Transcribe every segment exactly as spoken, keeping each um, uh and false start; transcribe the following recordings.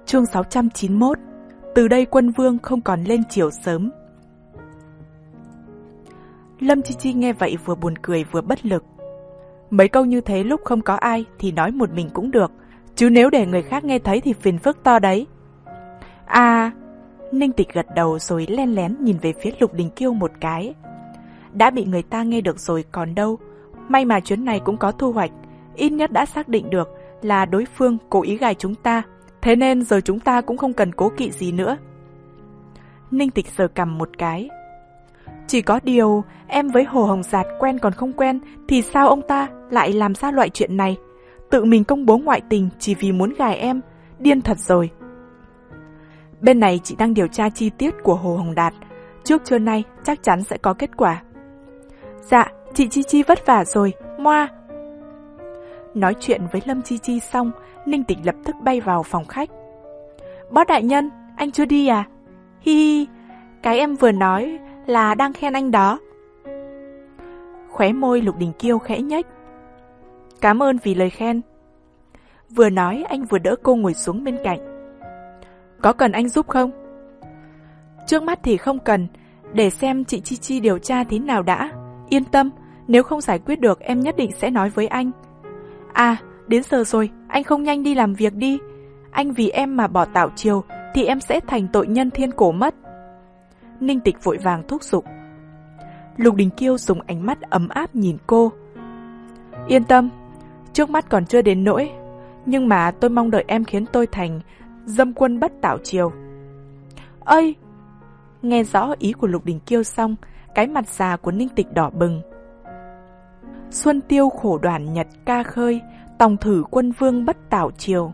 Chương sáu trăm chín mươi mốt. Từ đây quân vương không còn lên chiều sớm. Lâm Chi Chi nghe vậy vừa buồn cười vừa bất lực. Mấy câu như thế lúc không có ai thì nói một mình cũng được, chứ nếu để người khác nghe thấy thì phiền phức to đấy. À, Ninh Tịch gật đầu rồi len lén nhìn về phía Lục Đình Kiêu một cái. Đã bị người ta nghe được rồi còn đâu. May mà chuyến này cũng có thu hoạch, ít nhất đã xác định được là đối phương cố ý gài chúng ta, thế nên giờ chúng ta cũng không cần cố kỵ gì nữa. Ninh Tịch sờ cằm một cái. Chỉ có điều, em với Hồ Hồng Giạt quen còn không quen, thì sao ông ta lại làm ra loại chuyện này? Tự mình công bố ngoại tình chỉ vì muốn gài em, điên thật rồi. Bên này chị đang điều tra chi tiết của Hồ Hồng Đạt, trước trưa nay chắc chắn sẽ có kết quả. Dạ, chị Chi Chi vất vả rồi, moa. Nói chuyện với Lâm Chi Chi xong, Ninh Tịch lập tức bay vào phòng khách. Bót đại nhân, anh chưa đi à? Hi hi, cái em vừa nói là đang khen anh đó. Khóe môi Lục Đình Kiêu khẽ nhếch. Cảm ơn vì lời khen. Vừa nói anh vừa đỡ cô ngồi xuống bên cạnh. Có cần anh giúp không? Trước mắt thì không cần, để xem chị Chi Chi điều tra thế nào đã. Yên tâm, nếu không giải quyết được em nhất định sẽ nói với anh. À, đến giờ rồi, anh không nhanh đi làm việc đi. Anh vì em mà bỏ Tảo Triều thì em sẽ thành tội nhân thiên cổ mất. Ninh Tịch vội vàng thúc giục. Lục Đình Kiêu dùng ánh mắt ấm áp nhìn cô. Yên tâm, trước mắt còn chưa đến nỗi, nhưng mà tôi mong đợi em khiến tôi thành dâm quân bất Tảo Triều. Ơi! Nghe rõ ý của Lục Đình Kiêu xong, cái mặt già của Ninh Tịch đỏ bừng. Xuân tiêu khổ đoàn nhật ca khơi, tòng thử quân vương bất Tảo Triều.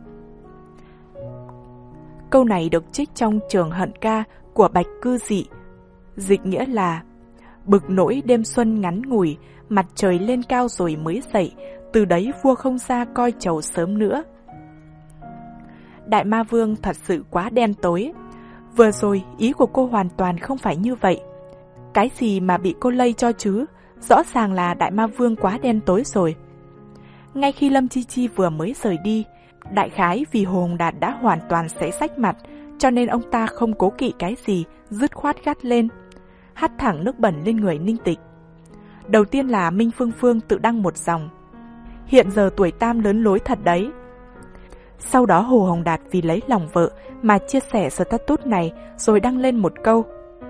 Câu này được trích trong Trường Hận Ca của Bạch Cư Dị. Dịch nghĩa là: bực nỗi đêm xuân ngắn ngủi, mặt trời lên cao rồi mới dậy, từ đấy vua không ra coi chầu sớm nữa. Đại Ma Vương thật sự quá đen tối. Vừa rồi ý của cô hoàn toàn không phải như vậy. Cái gì mà bị cô lây cho chứ? Rõ ràng là Đại Ma Vương quá đen tối rồi. Ngay khi Lâm Chi Chi vừa mới rời đi, đại khái vì Hồ Hồng Đạt đã hoàn toàn xé rách mặt, cho nên ông ta không cố kỵ cái gì, dứt khoát gắt lên, hắt thẳng nước bẩn lên người Ninh Tịch. Đầu tiên là Minh Phương Phương tự đăng một dòng: hiện giờ tuổi tam lớn lối thật đấy. Sau đó Hồ Hồng Đạt vì lấy lòng vợ mà chia sẻ status này rồi đăng lên một câu: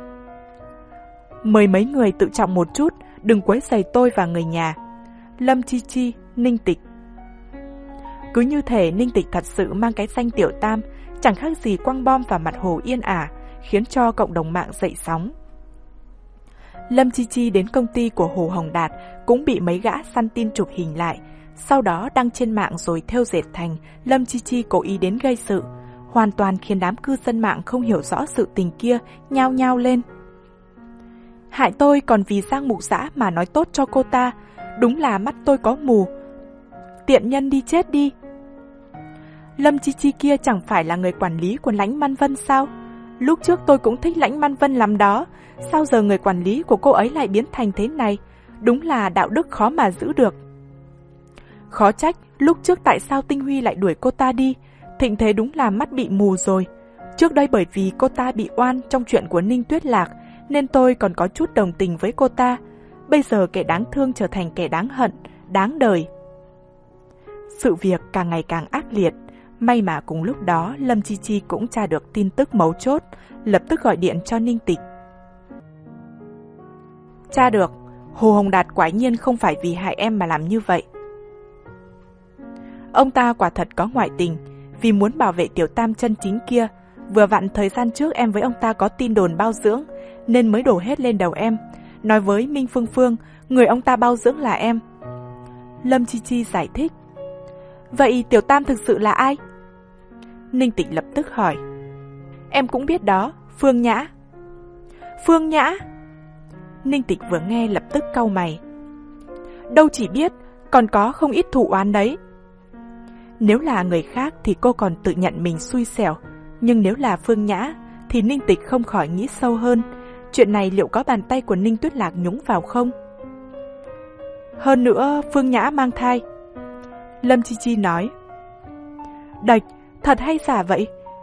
mời mấy người tự trọng một chút, đừng quấy rầy tôi và người nhà. Lâm Chi Chi, Ninh Tịch. Cứ như thể Ninh Tịch thật sự mang cái danh tiểu tam, chẳng khác gì quăng bom vào mặt Hồ Yên Ả, khiến cho cộng đồng mạng dậy sóng. Lâm Chi Chi đến công ty của Hồ Hồng Đạt cũng bị mấy gã săn tin chụp hình lại, sau đó đăng trên mạng rồi thêu dệt thành Lâm Chi Chi cố ý đến gây sự, hoàn toàn khiến đám cư dân mạng không hiểu rõ sự tình kia nhao nhao lên. Hại tôi còn vì Giang Mục Dã mà nói tốt cho cô ta, đúng là mắt tôi có mù. Tiện nhân đi chết đi. Lâm Chi Chi kia chẳng phải là người quản lý của Lãnh Man Vân sao? Lúc trước tôi cũng thích Lãnh Man Vân lắm đó, sao giờ người quản lý của cô ấy lại biến thành thế này? Đúng là đạo đức khó mà giữ được. Khó trách lúc trước tại sao Tinh Huy lại đuổi cô ta đi, Thịnh Thế đúng là mắt bị mù rồi. Trước đây bởi vì cô ta bị oan trong chuyện của Ninh Tuyết Lạc, nên tôi còn có chút đồng tình với cô ta. Bây giờ kẻ đáng thương trở thành kẻ đáng hận, đáng đời. Sự việc càng ngày càng ác liệt. May mà cùng lúc đó Lâm Chi Chi cũng tra được tin tức mấu chốt, lập tức gọi điện cho Ninh Tịch. Tra được, Hồ Hồng Đạt quả nhiên không phải vì hại em mà làm như vậy. Ông ta quả thật có ngoại tình, vì muốn bảo vệ tiểu tam chân chính kia. Vừa vặn thời gian trước em với ông ta có tin đồn bao dưỡng, nên mới đổ hết lên đầu em. Nói với Minh Phương Phương, người ông ta bao dưỡng là em. Lâm Chi Chi giải thích. Vậy tiểu tam thực sự là ai? Ninh Tịch lập tức hỏi. Em cũng biết đó, Phương Nhã. Phương Nhã? Ninh Tịch vừa nghe lập tức cau mày. Đâu chỉ biết, còn có không ít thủ oán đấy. Nếu là người khác thì cô còn tự nhận mình xui xẻo, nhưng nếu là Phương Nhã thì Ninh Tịch không khỏi nghĩ sâu hơn. Chuyện này liệu có bàn tay của Ninh Tuyết Lạc nhúng vào không? Hơn nữa Phương Nhã mang thai. Lâm Chi Chi nói. Đạch, thật hay giả vậy?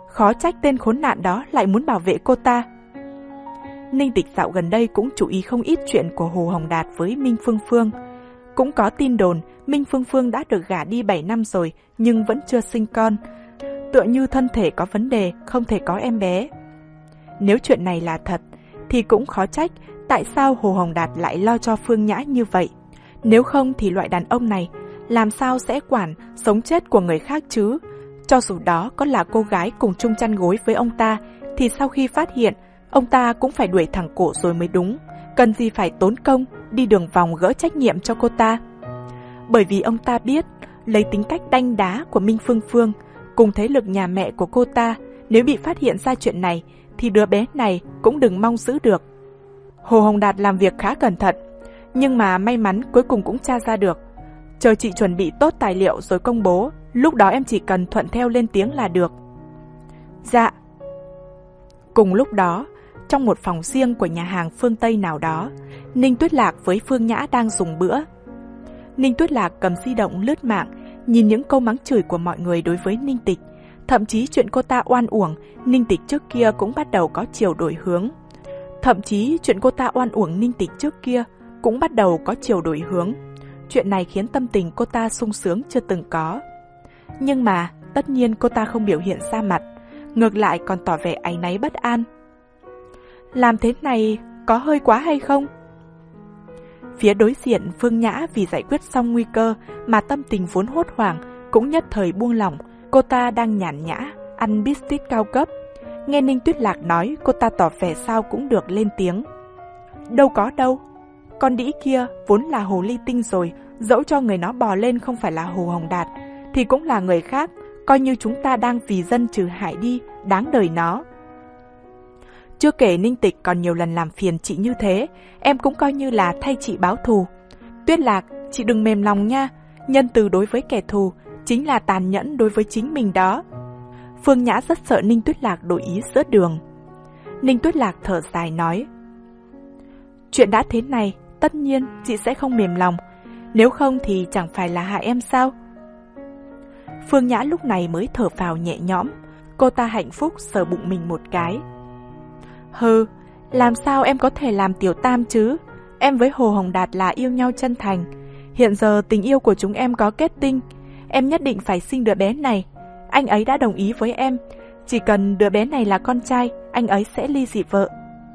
Khó trách tên khốn nạn đó lại muốn bảo vệ cô ta. Ninh Tịch dạo gần đây cũng chú ý không ít chuyện của Hồ Hồng Đạt với Minh Phương Phương. Cũng có tin đồn Minh Phương Phương đã được gả đi bảy năm rồi nhưng vẫn chưa sinh con. Tựa như thân thể có vấn đề, không thể có em bé. Nếu chuyện này là thật, thì cũng khó trách tại sao Hồ Hồng Đạt lại lo cho Phương Nhã như vậy. Nếu không thì loại đàn ông này làm sao sẽ quản sống chết của người khác chứ? Cho dù đó có là cô gái cùng chung chăn gối với ông ta, thì sau khi phát hiện, ông ta cũng phải đuổi thẳng cổ rồi mới đúng. Cần gì phải tốn công, đi đường vòng gỡ trách nhiệm cho cô ta. Bởi vì ông ta biết, lấy tính cách đanh đá của Minh Phương Phương, cùng thế lực nhà mẹ của cô ta, nếu bị phát hiện ra chuyện này, thì đứa bé này cũng đừng mong giữ được. Hồ Hồng Đạt làm việc khá cẩn thận, nhưng mà may mắn cuối cùng cũng tra ra được. Chờ chị chuẩn bị tốt tài liệu rồi công bố, lúc đó em chỉ cần thuận theo lên tiếng là được. Dạ. Cùng lúc đó, trong một phòng riêng của nhà hàng phương Tây nào đó, Ninh Tuyết Lạc với Phương Nhã đang dùng bữa. Ninh Tuyết Lạc cầm di động lướt mạng, nhìn những câu mắng chửi của mọi người đối với Ninh Tịch. Thậm chí chuyện cô ta oan uổng, Ninh Tịch trước kia cũng bắt đầu có chiều đổi hướng. Thậm chí chuyện cô ta oan uổng Ninh Tịch trước kia cũng bắt đầu có chiều đổi hướng. Chuyện này khiến tâm tình cô ta sung sướng chưa từng có. Nhưng mà, tất nhiên cô ta không biểu hiện ra mặt, ngược lại còn tỏ vẻ áy náy bất an. Làm thế này có hơi quá hay không? Phía đối diện Phương Nhã vì giải quyết xong nguy cơ mà tâm tình vốn hốt hoảng cũng nhất thời buông lỏng. Cô ta đang nhàn nhã, ăn biscuit cao cấp. Nghe Ninh Tuyết Lạc nói, cô ta tỏ vẻ sao cũng được lên tiếng. Đâu có đâu. Con đĩ kia vốn là hồ ly tinh rồi, dẫu cho người nó bò lên không phải là Hồ Hồng Đạt, thì cũng là người khác, coi như chúng ta đang vì dân trừ hại đi, đáng đời nó. Chưa kể Ninh Tịch còn nhiều lần làm phiền chị như thế, em cũng coi như là thay chị báo thù. Tuyết Lạc, chị đừng mềm lòng nha, nhân từ đối với kẻ thù chính là tàn nhẫn đối với chính mình đó. Phương Nhã rất sợ Ninh Tuyết Lạc đổi ý giữa đường. Ninh Tuyết Lạc thở dài nói, chuyện đã thế này, tất nhiên chị sẽ không mềm lòng, nếu không thì chẳng phải là hại em sao? Phương Nhã lúc này mới thở phào nhẹ nhõm, cô ta hạnh phúc sờ bụng mình một cái. Hừ, làm sao em có thể làm tiểu tam chứ? Em với Hồ Hồng Đạt là yêu nhau chân thành. Hiện giờ tình yêu của chúng em có kết tinh. Em nhất định phải sinh đứa bé này. Anh ấy đã đồng ý với em. Chỉ cần đứa bé này là con trai, anh ấy sẽ ly dị vợ.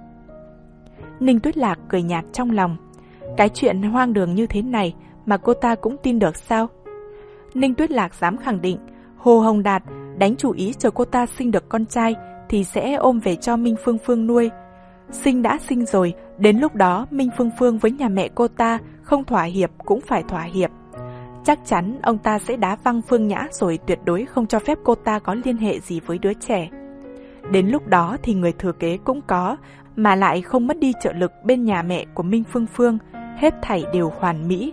Ninh Tuyết Lạc cười nhạt trong lòng. Cái chuyện hoang đường như thế này mà cô ta cũng tin được sao? Ninh Tuyết Lạc dám khẳng định Hồ Hồng Đạt đánh chủ ý chờ cô ta sinh được con trai thì sẽ ôm về cho Minh Phương Phương nuôi. Sinh đã sinh rồi, đến lúc đó Minh Phương Phương với nhà mẹ cô ta không thỏa hiệp cũng phải thỏa hiệp. Chắc chắn ông ta sẽ đá văng Phương Nhã rồi tuyệt đối không cho phép cô ta có liên hệ gì với đứa trẻ. Đến lúc đó thì người thừa kế cũng có, mà lại không mất đi trợ lực bên nhà mẹ của Minh Phương Phương, hết thảy đều hoàn mỹ.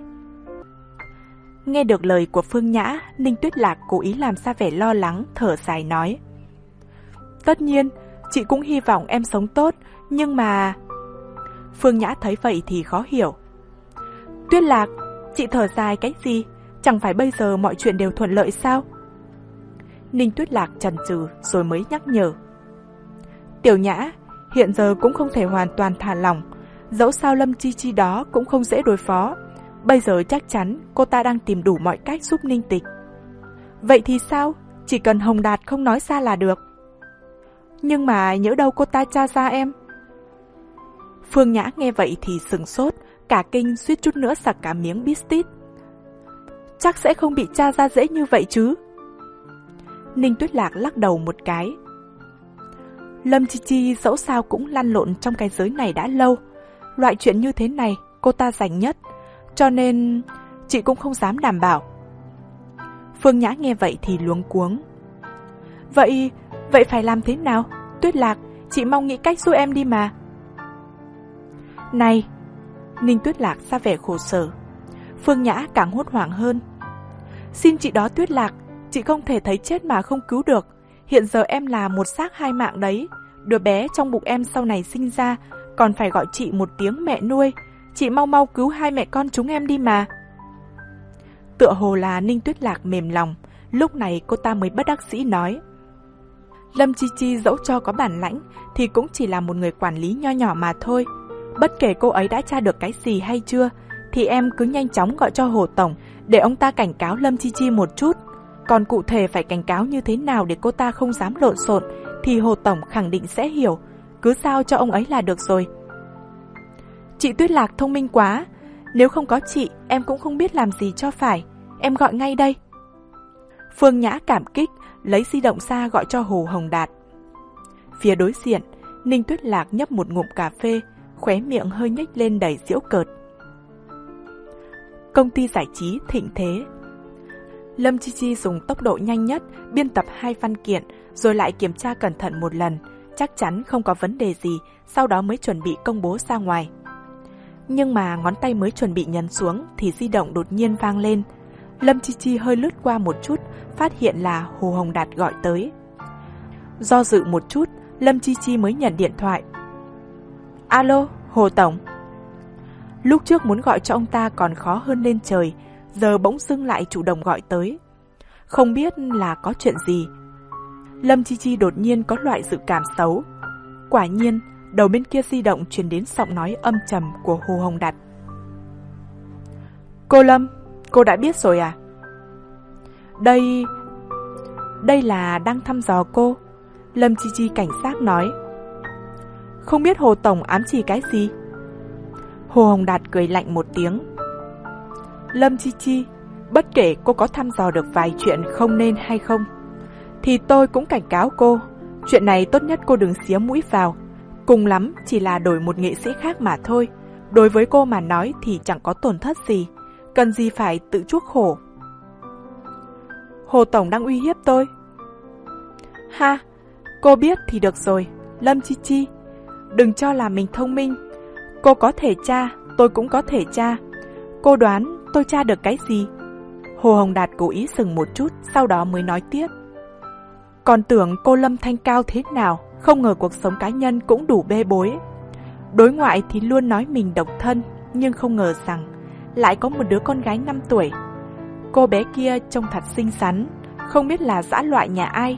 Nghe được lời của Phương Nhã, Ninh Tuyết Lạc cố ý làm ra vẻ lo lắng, thở dài nói. Tất nhiên, chị cũng hy vọng em sống tốt, nhưng mà... Phương Nhã thấy vậy thì khó hiểu. Tuyết Lạc, chị thở dài cái gì? Chẳng phải bây giờ mọi chuyện đều thuận lợi sao? Ninh Tuyết Lạc chần chừ rồi mới nhắc nhở. Tiểu Nhã, hiện giờ cũng không thể hoàn toàn thả lỏng, dẫu sao Lâm Chi Chi đó cũng không dễ đối phó. Bây giờ chắc chắn cô ta đang tìm đủ mọi cách giúp Ninh Tịch. Vậy thì sao? Chỉ cần Hồng Đạt không nói ra là được. Nhưng mà nhỡ đâu cô ta tra ra em. Phương Nhã nghe vậy thì sửng sốt, cả kinh suýt chút nữa sặc cả miếng biscuit. Chắc sẽ không bị tra ra dễ như vậy chứ? Ninh Tuyết Lạc lắc đầu một cái. Lâm Chi Chi dẫu sao cũng lăn lộn trong cái giới này đã lâu. Loại chuyện như thế này cô ta rành nhất, cho nên chị cũng không dám đảm bảo. Phương Nhã nghe vậy thì luống cuống. Vậy, vậy phải làm thế nào? Tuyết Lạc, chị mong nghĩ cách giúp em đi mà. Này, Ninh Tuyết Lạc ra vẻ khổ sở. Phương Nhã càng hốt hoảng hơn. Xin chị đó Tuyết Lạc, chị không thể thấy chết mà không cứu được. Hiện giờ em là một xác hai mạng đấy. Đứa bé trong bụng em sau này sinh ra còn phải gọi chị một tiếng mẹ nuôi. Chị mau mau cứu hai mẹ con chúng em đi mà. Tựa hồ là Ninh Tuyết Lạc mềm lòng, lúc này cô ta mới bất đắc dĩ nói. Lâm Chi Chi dẫu cho có bản lãnh thì cũng chỉ là một người quản lý nho nhỏ mà thôi. Bất kể cô ấy đã tra được cái gì hay chưa, thì em cứ nhanh chóng gọi cho Hồ Tổng để ông ta cảnh cáo Lâm Chi Chi một chút. Còn cụ thể phải cảnh cáo như thế nào để cô ta không dám lộn xộn thì Hồ Tổng khẳng định sẽ hiểu, cứ giao cho ông ấy là được rồi. Chị Tuyết Lạc thông minh quá, nếu không có chị em cũng không biết làm gì cho phải, em gọi ngay đây. Phương Nhã cảm kích, lấy di động ra gọi cho Hồ Hồng Đạt. Phía đối diện, Ninh Tuyết Lạc nhấp một ngụm cà phê, khóe miệng hơi nhếch lên đầy giễu cợt. Công ty giải trí Thịnh Thế. Lâm Chi Chi dùng tốc độ nhanh nhất biên tập hai văn kiện, rồi lại kiểm tra cẩn thận một lần, chắc chắn không có vấn đề gì, sau đó mới chuẩn bị công bố ra ngoài. Nhưng mà ngón tay mới chuẩn bị nhấn xuống thì di động đột nhiên vang lên. Lâm Chi Chi hơi lướt qua một chút, phát hiện là Hồ Hồng Đạt gọi tới. Do dự một chút, Lâm Chi Chi mới nhận điện thoại. Alo, Hồ Tổng. Lúc trước muốn gọi cho ông ta còn khó hơn lên trời, giờ bỗng dưng lại chủ động gọi tới. Không biết là có chuyện gì. Lâm Chi Chi đột nhiên có loại dự cảm xấu. Quả nhiên, đầu bên kia di động truyền đến giọng nói âm trầm của Hồ Hồng Đạt. Cô Lâm, cô đã biết rồi à? Đây... Đây là đang thăm dò cô. Lâm Chi Chi cảnh giác nói. Không biết Hồ Tổng ám chỉ cái gì? Hồ Hồng Đạt cười lạnh một tiếng. Lâm Chi Chi, bất kể cô có thăm dò được vài chuyện không nên hay không, thì tôi cũng cảnh cáo cô, chuyện này tốt nhất cô đừng xía mũi vào. Cùng lắm chỉ là đổi một nghệ sĩ khác mà thôi. Đối với cô mà nói thì chẳng có tổn thất gì, cần gì phải tự chuốc khổ. Hồ Tổng đang uy hiếp tôi. Ha, cô biết thì được rồi, Lâm Chi Chi. Đừng cho là mình thông minh. Cô có thể tra, tôi cũng có thể tra. Cô đoán tôi tra được cái gì? Hồ Hồng Đạt cố ý dừng một chút, sau đó mới nói tiếp. Còn tưởng cô Lâm thanh cao thế nào, không ngờ cuộc sống cá nhân cũng đủ bê bối. Đối ngoại thì luôn nói mình độc thân, nhưng không ngờ rằng lại có một đứa con gái năm tuổi. Cô bé kia trông thật xinh xắn, không biết là dã loại nhà ai.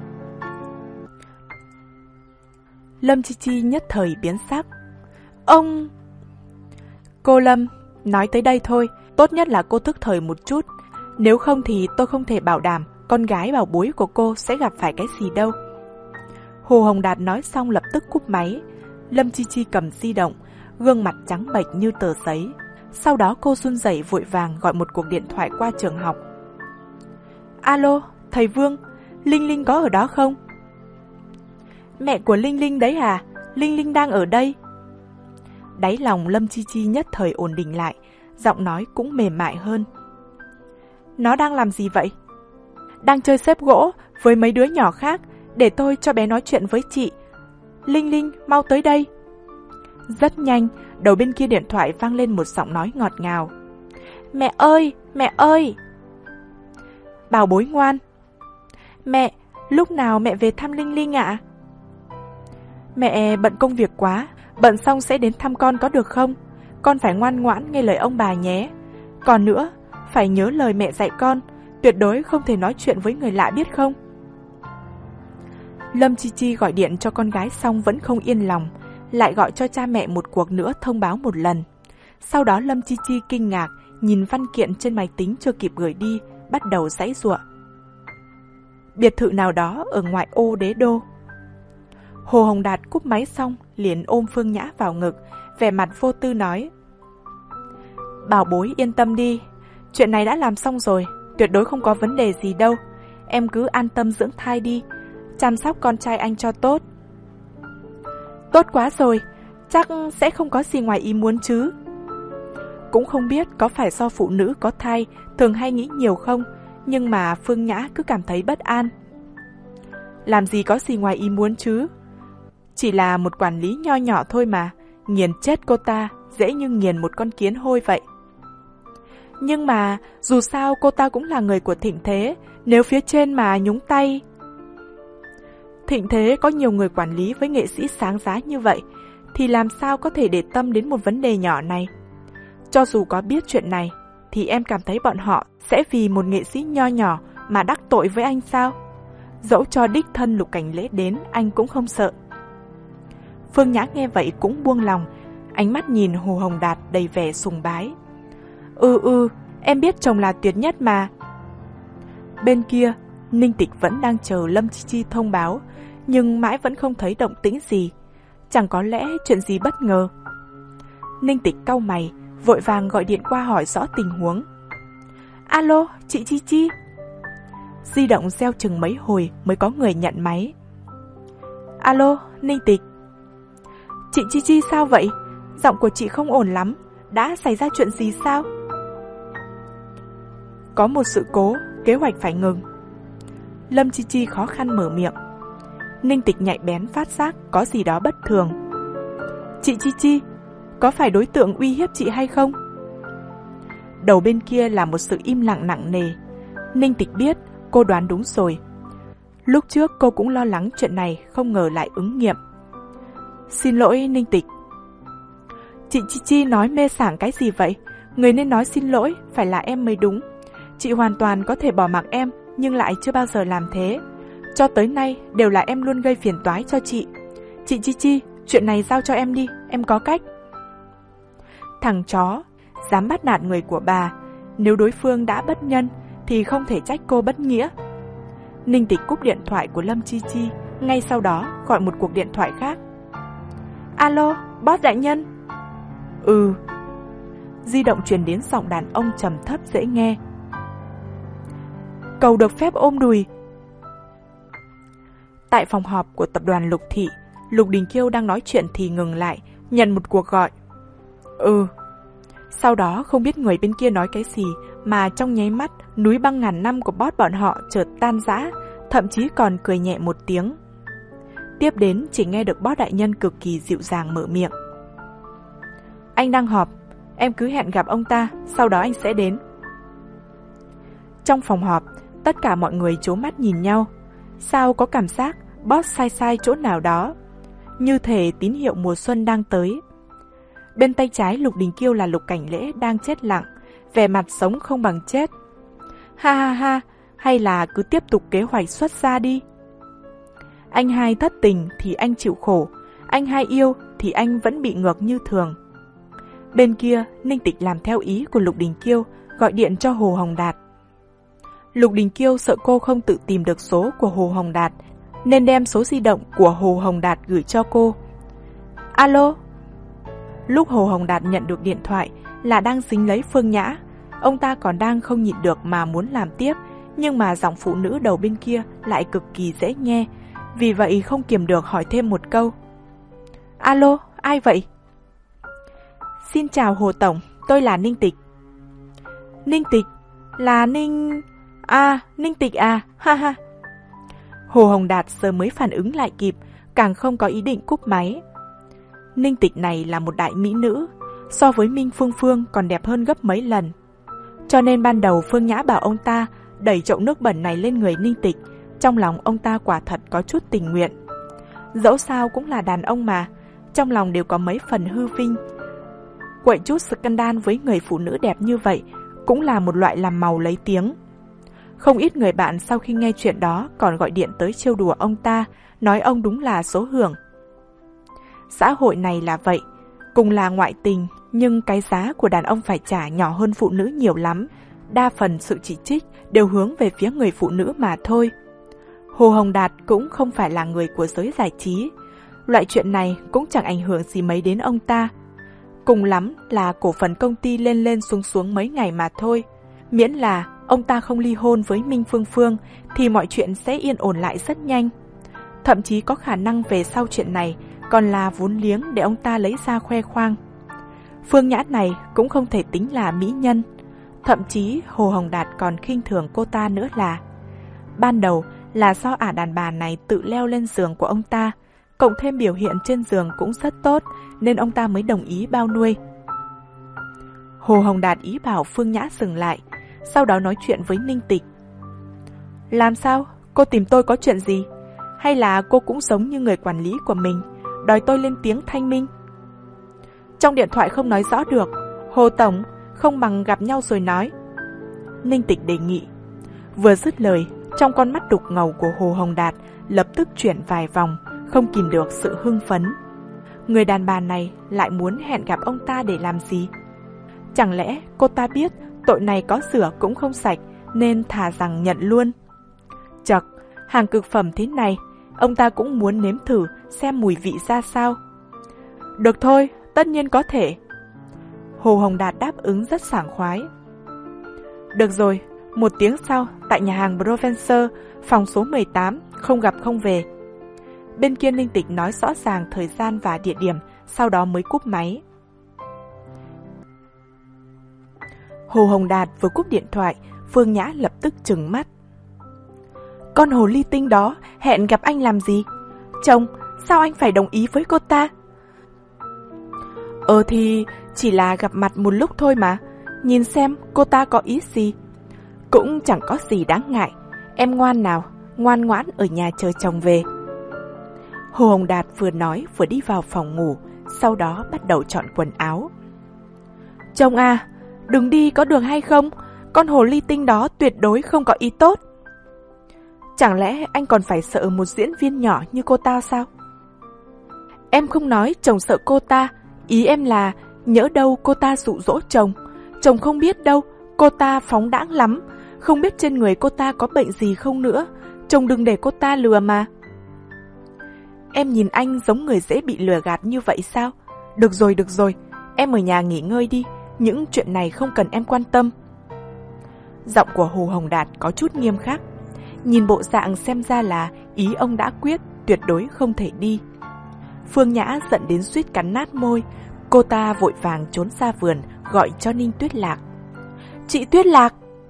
Lâm Chi Chi nhất thời biến sắc. Ông... Cô Lâm, nói tới đây thôi, tốt nhất là cô thức thời một chút. Nếu không thì tôi không thể bảo đảm con gái bảo bối của cô sẽ gặp phải cái gì đâu. Hồ Hồng Đạt nói xong lập tức cúp máy. Lâm Chi Chi cầm di động, gương mặt trắng bệch như tờ giấy. Sau đó cô run rẩy vội vàng gọi một cuộc điện thoại qua trường học. Alo, thầy Vương, Linh Linh có ở đó không? Mẹ của Linh Linh đấy à? Linh Linh đang ở đây. Đáy lòng Lâm Chi Chi nhất thời ổn định lại, giọng nói cũng mềm mại hơn. Nó đang làm gì vậy? Đang chơi xếp gỗ với mấy đứa nhỏ khác, để tôi cho bé nói chuyện với chị. Linh Linh, mau tới đây. Rất nhanh, đầu bên kia điện thoại vang lên một giọng nói ngọt ngào. Mẹ ơi, mẹ ơi. Bảo bối ngoan. Mẹ, lúc nào mẹ về thăm Linh Linh ạ? Mẹ bận công việc quá, bận xong sẽ đến thăm con có được không? Con phải ngoan ngoãn nghe lời ông bà nhé. Còn nữa, phải nhớ lời mẹ dạy con, tuyệt đối không thể nói chuyện với người lạ biết không? Lâm Chi Chi gọi điện cho con gái xong vẫn không yên lòng, lại gọi cho cha mẹ một cuộc nữa thông báo một lần. Sau đó Lâm Chi Chi kinh ngạc, nhìn văn kiện trên máy tính chưa kịp gửi đi, bắt đầu giãy giụa. Biệt thự nào đó ở ngoại ô Đế Đô. Hồ Hồng Đạt cúp máy xong, liền ôm Phương Nhã vào ngực, vẻ mặt vô tư nói. Bảo bối yên tâm đi, chuyện này đã làm xong rồi, tuyệt đối không có vấn đề gì đâu. Em cứ an tâm dưỡng thai đi, chăm sóc con trai anh cho tốt. Tốt quá rồi, chắc sẽ không có gì ngoài ý muốn chứ. Cũng không biết có phải do phụ nữ có thai thường hay nghĩ nhiều không, nhưng mà Phương Nhã cứ cảm thấy bất an. Làm gì có gì ngoài ý muốn chứ? Chỉ là một quản lý nho nhỏ thôi mà, nghiền chết cô ta, dễ như nghiền một con kiến hôi vậy. Nhưng mà, dù sao cô ta cũng là người của Thịnh Thế, nếu phía trên mà nhúng tay... Thịnh Thế có nhiều người quản lý với nghệ sĩ sáng giá như vậy, thì làm sao có thể để tâm đến một vấn đề nhỏ này? Cho dù có biết chuyện này, thì em cảm thấy bọn họ sẽ vì một nghệ sĩ nho nhỏ mà đắc tội với anh sao? Dẫu cho đích thân Lục Cảnh Lễ đến, anh cũng không sợ. Phương Nhã nghe vậy cũng buông lòng, ánh mắt nhìn Hồ Hồng Đạt đầy vẻ sùng bái. Ừ ừ, em biết chồng là tuyệt nhất mà. Bên kia, Ninh Tịch vẫn đang chờ Lâm Chi Chi thông báo, nhưng mãi vẫn không thấy động tĩnh gì. Chẳng có lẽ chuyện gì bất ngờ. Ninh Tịch cau mày, vội vàng gọi điện qua hỏi rõ tình huống. Alo, chị Chi Chi. Di động reo chừng mấy hồi mới có người nhận máy. Alo, Ninh Tịch. Chị Chi Chi sao vậy? Giọng của chị không ổn lắm. Đã xảy ra chuyện gì sao? Có một sự cố, kế hoạch phải ngừng. Lâm Chi Chi khó khăn mở miệng. Ninh Tịch nhạy bén phát giác có gì đó bất thường. Chị Chi Chi, có phải đối tượng uy hiếp chị hay không? Đầu bên kia là một sự im lặng nặng nề. Ninh Tịch biết cô đoán đúng rồi. Lúc trước cô cũng lo lắng chuyện này không ngờ lại ứng nghiệm. Xin lỗi Ninh Tịch. Chị Chi Chi nói mê sảng cái gì vậy? Người nên nói xin lỗi phải là em mới đúng. Chị hoàn toàn có thể bỏ mặc em, nhưng lại chưa bao giờ làm thế. Cho tới nay đều là em luôn gây phiền toái cho chị. Chị Chi Chi, chuyện này giao cho em đi, em có cách. Thằng chó, dám bắt nạt người của bà. Nếu đối phương đã bất nhân thì không thể trách cô bất nghĩa. Ninh Tịch cúp điện thoại của Lâm Chi Chi, ngay sau đó gọi một cuộc điện thoại khác. Alo, boss đại nhân. Ừ. Di động truyền đến giọng đàn ông trầm thấp dễ nghe. Cầu được phép ôm đùi. Tại phòng họp của tập đoàn Lục Thị, Lục Đình Kiêu đang nói chuyện thì ngừng lại, nhận một cuộc gọi. Ừ. Sau đó không biết người bên kia nói cái gì mà trong nháy mắt núi băng ngàn năm của boss bọn họ chợt tan rã, thậm chí còn cười nhẹ một tiếng. Tiếp đến chỉ nghe được boss đại nhân cực kỳ dịu dàng mở miệng. Anh đang họp, em cứ hẹn gặp ông ta, sau đó anh sẽ đến. Trong phòng họp, tất cả mọi người trố mắt nhìn nhau. Sao có cảm giác boss sai sai chỗ nào đó, như thể tín hiệu mùa xuân đang tới. Bên tay trái Lục Đình Kiêu là Lục Cảnh Lễ đang chết lặng, vẻ mặt sống không bằng chết. Ha ha ha, hay là cứ tiếp tục kế hoạch xuất ra đi. Anh hai thất tình thì anh chịu khổ, anh hai yêu thì anh vẫn bị ngược như thường. Bên kia, Ninh Tịch làm theo ý của Lục Đình Kiêu, gọi điện cho Hồ Hồng Đạt. Lục Đình Kiêu sợ cô không tự tìm được số của Hồ Hồng Đạt, nên đem số di động của Hồ Hồng Đạt gửi cho cô. Alo. Lúc Hồ Hồng Đạt nhận được điện thoại là đang dính lấy Phương Nhã. Ông ta còn đang không nhịn được mà muốn làm tiếp, nhưng mà giọng phụ nữ đầu bên kia lại cực kỳ dễ nghe, vì vậy không kiềm được hỏi thêm một câu. Alo, ai vậy? Xin chào Hồ Tổng, tôi là Ninh Tịch. Ninh Tịch? Là Ninh... À, Ninh Tịch à, ha ha. Hồ Hồng Đạt giờ mới phản ứng lại kịp, càng không có ý định cúp máy. Ninh Tịch này là một đại mỹ nữ, so với Minh Phương Phương còn đẹp hơn gấp mấy lần. Cho nên ban đầu Phương Nhã bảo ông ta đẩy chậu nước bẩn này lên người Ninh Tịch, trong lòng ông ta quả thật có chút tình nguyện. Dẫu sao cũng là đàn ông mà, trong lòng đều có mấy phần hư vinh. Quậy chút scandal với người phụ nữ đẹp như vậy cũng là một loại làm màu lấy tiếng. Không ít người bạn sau khi nghe chuyện đó còn gọi điện tới trêu đùa ông ta, nói ông đúng là số hưởng. Xã hội này là vậy, cùng là ngoại tình, nhưng cái giá của đàn ông phải trả nhỏ hơn phụ nữ nhiều lắm. Đa phần sự chỉ trích đều hướng về phía người phụ nữ mà thôi. Hồ Hồng Đạt cũng không phải là người của giới giải trí. Loại chuyện này cũng chẳng ảnh hưởng gì mấy đến ông ta. Cùng lắm là cổ phần công ty lên lên xuống xuống mấy ngày mà thôi. Miễn là ông ta không ly hôn với Minh Phương Phương thì mọi chuyện sẽ yên ổn lại rất nhanh. Thậm chí có khả năng về sau chuyện này còn là vốn liếng để ông ta lấy ra khoe khoang. Phương Nhã này cũng không thể tính là mỹ nhân. Thậm chí Hồ Hồng Đạt còn khinh thường cô ta nữa là. Ban đầu là do ả đàn bà này tự leo lên giường của ông ta, cộng thêm biểu hiện trên giường cũng rất tốt, nên ông ta mới đồng ý bao nuôi. Hồ Hồng Đạt ý bảo Phương Nhã dừng lại, sau đó nói chuyện với Ninh Tịch. Làm sao? Cô tìm tôi có chuyện gì? Hay là cô cũng giống như người quản lý của mình, đòi tôi lên tiếng thanh minh? Trong điện thoại không nói rõ được, Hồ Tổng, không bằng gặp nhau rồi nói. Ninh Tịch đề nghị. Vừa dứt lời Trong con mắt đục ngầu của Hồ Hồng Đạt lập tức chuyển vài vòng, không kìm được sự hưng phấn. Người đàn bà này lại muốn hẹn gặp ông ta để làm gì? Chẳng lẽ cô ta biết tội này có sửa cũng không sạch nên thà rằng nhận luôn? Chậc, hàng cực phẩm thế này, ông ta cũng muốn nếm thử xem mùi vị ra sao. Được thôi, tất nhiên có thể. Hồ Hồng Đạt đáp ứng rất sảng khoái. Được rồi, một tiếng sau, tại nhà hàng Provencer, phòng số mười tám, không gặp không về. Bên kia Ninh Tịch nói rõ ràng thời gian và địa điểm, sau đó mới cúp máy. Hồ Hồng Đạt vừa cúp điện thoại, Phương Nhã lập tức trừng mắt. Con hồ ly tinh đó hẹn gặp anh làm gì? Chồng, sao anh phải đồng ý với cô ta? Ờ thì chỉ là gặp mặt một lúc thôi mà, nhìn xem cô ta có ý gì. Cũng chẳng có gì đáng ngại, em ngoan nào, ngoan ngoãn ở nhà chờ chồng về. Hồ Hồng Đạt vừa nói vừa đi vào phòng ngủ, sau đó bắt đầu chọn quần áo. Chồng à, đừng đi có được hay không? Con hồ ly tinh đó tuyệt đối không có ý tốt. Chẳng lẽ anh còn phải sợ một diễn viên nhỏ như cô ta sao? Em không nói chồng sợ cô ta, ý em là nhỡ đâu cô ta dụ dỗ chồng. Chồng không biết đâu, cô ta phóng đãng lắm, không biết trên người cô ta có bệnh gì không nữa. Chồng đừng để cô ta lừa mà. Em nhìn anh giống người dễ bị lừa gạt như vậy sao? Được rồi, được rồi, em ở nhà nghỉ ngơi đi, những chuyện này không cần em quan tâm. Giọng của Hồ Hồng Đạt có chút nghiêm khắc. Nhìn bộ dạng xem ra là ý ông đã quyết, tuyệt đối không thể đi. Phương Nhã giận đến suýt cắn nát môi. Cô ta vội vàng trốn ra vườn, gọi cho Ninh Tuyết Lạc. Chị Tuyết Lạc!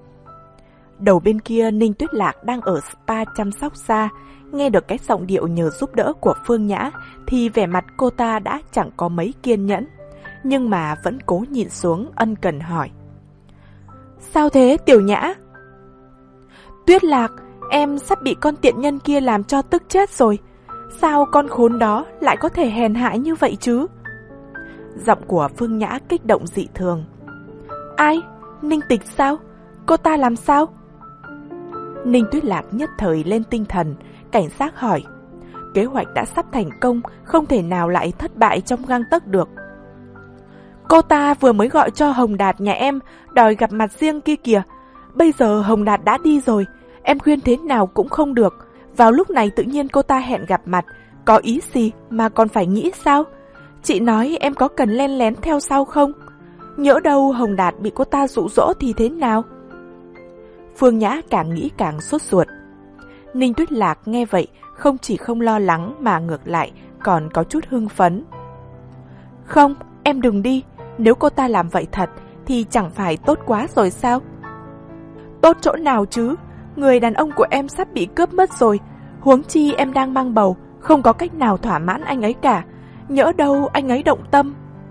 Đầu bên kia Ninh Tuyết Lạc đang ở spa chăm sóc da. Nghe được cái giọng điệu nhờ giúp đỡ của Phương Nhã thì vẻ mặt cô ta đã chẳng có mấy kiên nhẫn, nhưng mà vẫn cố nhịn xuống ân cần hỏi. Sao thế Tiểu Nhã? Tuyết Lạc, em sắp bị con tiện nhân kia làm cho tức chết rồi. Sao con khốn đó lại có thể hèn hạ như vậy chứ? Giọng của Phương Nhã kích động dị thường. Ai? Ninh Tịch sao? Cô ta làm sao? Ninh Tuyết Lạc nhất thời lên tinh thần, cảnh giác hỏi. Kế hoạch đã sắp thành công, không thể nào lại thất bại trong gang tấc được. Cô ta vừa mới gọi cho Hồng Đạt nhà em, đòi gặp mặt riêng kia kìa. Bây giờ Hồng Đạt đã đi rồi, em khuyên thế nào cũng không được. Vào lúc này tự nhiên cô ta hẹn gặp mặt, có ý gì mà còn phải nghĩ sao? Chị nói em có cần len lén theo sau không? Nhỡ đâu Hồng Đạt bị cô ta dụ dỗ thì thế nào? Phương Nhã càng nghĩ càng sốt ruột. Ninh Tuyết Lạc nghe vậy không chỉ không lo lắng mà ngược lại còn có chút hưng phấn. Không, em đừng đi, nếu cô ta làm vậy thật thì chẳng phải tốt quá rồi sao? Tốt chỗ nào chứ? Người đàn ông của em sắp bị cướp mất rồi, huống chi em đang mang bầu, không có cách nào thỏa mãn anh ấy cả. Nhỡ đâu anh ấy động tâm.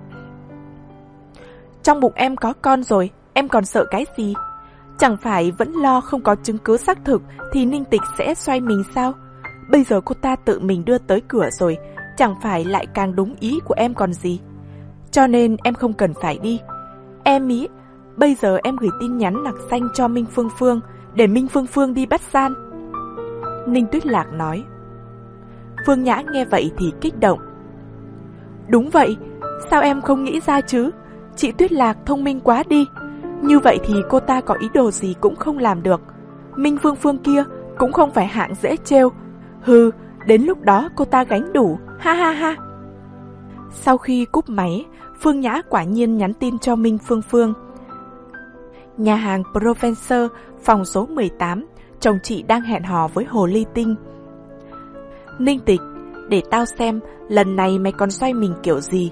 Trong bụng em có con rồi, em còn sợ cái gì? Chẳng phải vẫn lo không có chứng cứ xác thực thì Ninh Tịch sẽ xoay mình sao? Bây giờ cô ta tự mình đưa tới cửa rồi, chẳng phải lại càng đúng ý của em còn gì? Cho nên em không cần phải đi. Em ý, bây giờ em gửi tin nhắn nặc xanh cho Minh Phương Phương, để Minh Phương Phương đi bắt gian. Ninh Tuyết Lạc nói. Phương Nhã nghe vậy thì kích động. Đúng vậy, sao em không nghĩ ra chứ? Chị Tuyết Lạc thông minh quá đi. Như vậy thì cô ta có ý đồ gì cũng không làm được. Minh Phương Phương kia cũng không phải hạng dễ trêu. Hừ, đến lúc đó cô ta gánh đủ, ha ha ha. Sau khi cúp máy, Phương Nhã quả nhiên nhắn tin cho Minh Phương Phương. Nhà hàng Provencer, phòng số mười tám, chồng chị đang hẹn hò với hồ ly tinh. Ninh Tịch, để tao xem lần này mày còn xoay mình kiểu gì.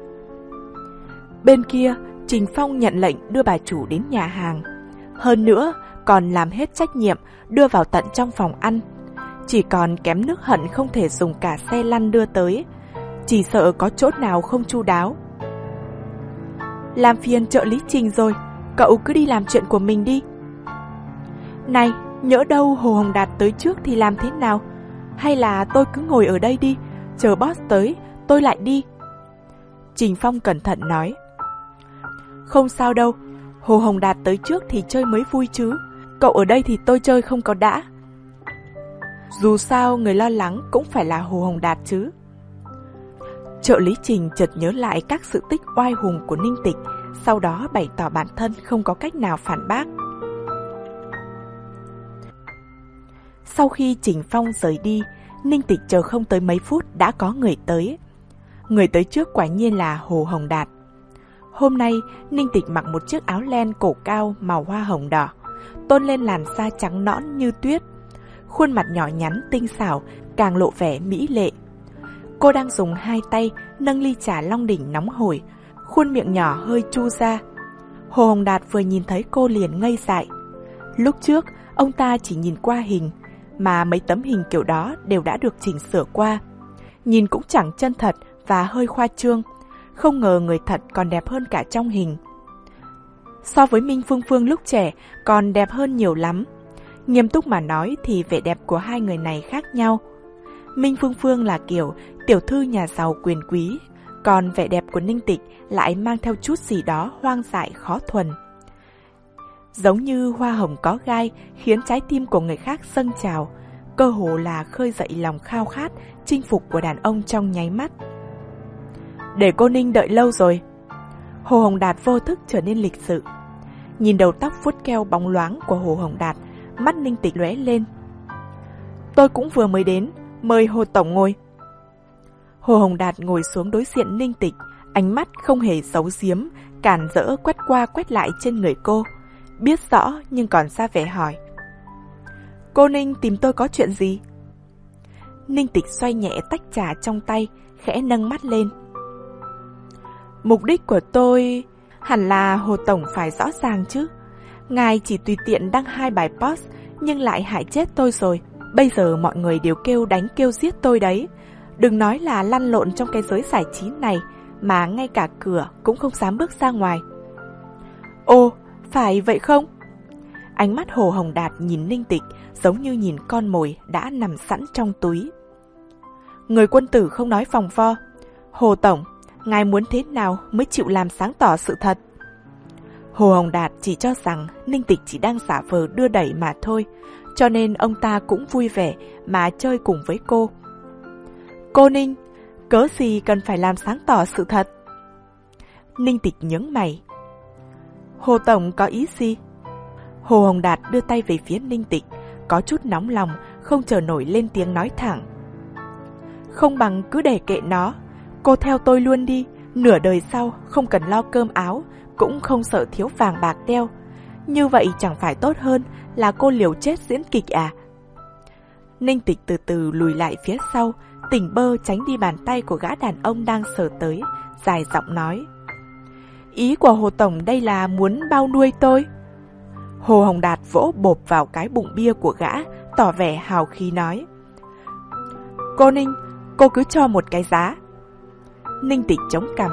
Bên kia, Trình Phong nhận lệnh đưa bà chủ đến nhà hàng. Hơn nữa, còn làm hết trách nhiệm đưa vào tận trong phòng ăn. Chỉ còn kém nước hận không thể dùng cả xe lăn đưa tới. Chỉ sợ có chỗ nào không chu đáo. Làm phiền trợ lý Trình rồi, cậu cứ đi làm chuyện của mình đi. Này, nhỡ đâu Hồ Hồng Đạt tới trước thì làm thế nào? Hay là tôi cứ ngồi ở đây đi, chờ boss tới, tôi lại đi. Trình Phong cẩn thận nói. Không sao đâu, Hồ Hồng Đạt tới trước thì chơi mới vui chứ. Cậu ở đây thì tôi chơi không có đã. Dù sao người lo lắng cũng phải là Hồ Hồng Đạt chứ. Trợ lý Trình chợt nhớ lại các sự tích oai hùng của Ninh Tịch, sau đó bày tỏ bản thân không có cách nào phản bác. Sau khi Trình Phong rời đi, Ninh Tịch chờ không tới mấy phút đã có người tới. Người tới trước quả nhiên là Hồ Hồng Đạt. Hôm nay, Ninh Tịch mặc một chiếc áo len cổ cao màu hoa hồng đỏ, tôn lên làn da trắng nõn như tuyết. Khuôn mặt nhỏ nhắn tinh xảo càng lộ vẻ mỹ lệ. Cô đang dùng hai tay nâng ly trà Long Đỉnh nóng hổi, khuôn miệng nhỏ hơi chu ra. Hồ Hồng Đạt vừa nhìn thấy cô liền ngây dại. Lúc trước, ông ta chỉ nhìn qua hình, mà mấy tấm hình kiểu đó đều đã được chỉnh sửa qua. Nhìn cũng chẳng chân thật và hơi khoa trương. Không ngờ người thật còn đẹp hơn cả trong hình. So với Minh Phương Phương lúc trẻ còn đẹp hơn nhiều lắm. Nghiêm túc mà nói thì vẻ đẹp của hai người này khác nhau. Minh Phương Phương là kiểu tiểu thư nhà giàu quyền quý, còn vẻ đẹp của Ninh Tịch lại mang theo chút gì đó hoang dại khó thuần. Giống như hoa hồng có gai khiến trái tim của người khác dâng trào, cơ hồ là khơi dậy lòng khao khát, chinh phục của đàn ông trong nháy mắt. Để cô Ninh đợi lâu rồi. Hồ Hồng Đạt vô thức trở nên lịch sự. Nhìn đầu tóc vuốt keo bóng loáng của Hồ Hồng Đạt, mắt Ninh Tịch lóe lên. Tôi cũng vừa mới đến, mời Hồ Tổng ngồi. Hồ Hồng Đạt ngồi xuống đối diện Ninh Tịch, ánh mắt không hề giấu giếm, càn rỡ quét qua quét lại trên người cô. Biết rõ nhưng còn ra vẻ hỏi. Cô Ninh tìm tôi có chuyện gì? Ninh Tịch xoay nhẹ tách trà trong tay, khẽ nâng mắt lên. Mục đích của tôi hẳn là Hồ Tổng phải rõ ràng chứ. Ngài chỉ tùy tiện đăng hai bài post nhưng lại hại chết tôi rồi. Bây giờ mọi người đều kêu đánh kêu giết tôi đấy. Đừng nói là lăn lộn trong cái giới giải trí này, mà ngay cả cửa cũng không dám bước ra ngoài. Ồ, phải vậy không? Ánh mắt Hồ Hồng Đạt nhìn Ninh Tịch giống như nhìn con mồi đã nằm sẵn trong túi. Người quân tử không nói vòng vo. Hồ Tổng, ngài muốn thế nào mới chịu làm sáng tỏ sự thật? Hồ Hồng Đạt chỉ cho rằng Ninh Tịch chỉ đang giả vờ đưa đẩy mà thôi, cho nên ông ta cũng vui vẻ mà chơi cùng với cô. Cô Ninh, cớ gì cần phải làm sáng tỏ sự thật? Ninh Tịch nhướng mày. Hồ Tổng có ý gì? Hồ Hồng Đạt đưa tay về phía Ninh Tịch, có chút nóng lòng, không chờ nổi lên tiếng nói thẳng. Không bằng cứ để kệ nó, cô theo tôi luôn đi, nửa đời sau không cần lo cơm áo, cũng không sợ thiếu vàng bạc đeo. Như vậy chẳng phải tốt hơn là cô liều chết diễn kịch à? Ninh Tịch từ từ lùi lại phía sau, tỉnh bơ tránh đi bàn tay của gã đàn ông đang sờ tới, dài giọng nói. Ý của Hồ Tổng đây là muốn bao nuôi tôi? Hồ Hồng Đạt vỗ bộp vào cái bụng bia của gã, tỏ vẻ hào khí nói. Cô Ninh, cô cứ cho một cái giá. Ninh Tịch chống cằm.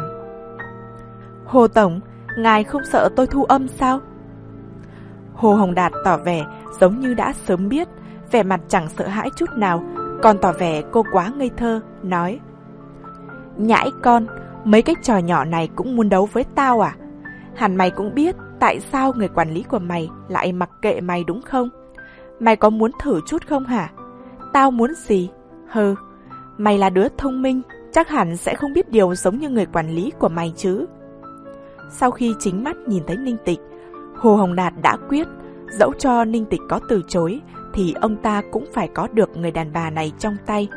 Hồ Tổng, ngài không sợ tôi thu âm sao? Hồ Hồng Đạt tỏ vẻ giống như đã sớm biết, vẻ mặt chẳng sợ hãi chút nào, còn tỏ vẻ cô quá ngây thơ, nói. Nhãi con, mấy cái trò nhỏ này cũng muốn đấu với tao à? Hẳn mày cũng biết tại sao người quản lý của mày lại mặc kệ mày đúng không? Mày có muốn thử chút không hả? Tao muốn gì? Hừ, mày là đứa thông minh, chắc hẳn sẽ không biết điều giống như người quản lý của mày chứ. Sau khi chính mắt nhìn thấy Ninh Tịch, Hồ Hồng Đạt đã quyết, dẫu cho Ninh Tịch có từ chối, thì ông ta cũng phải có được người đàn bà này trong tay.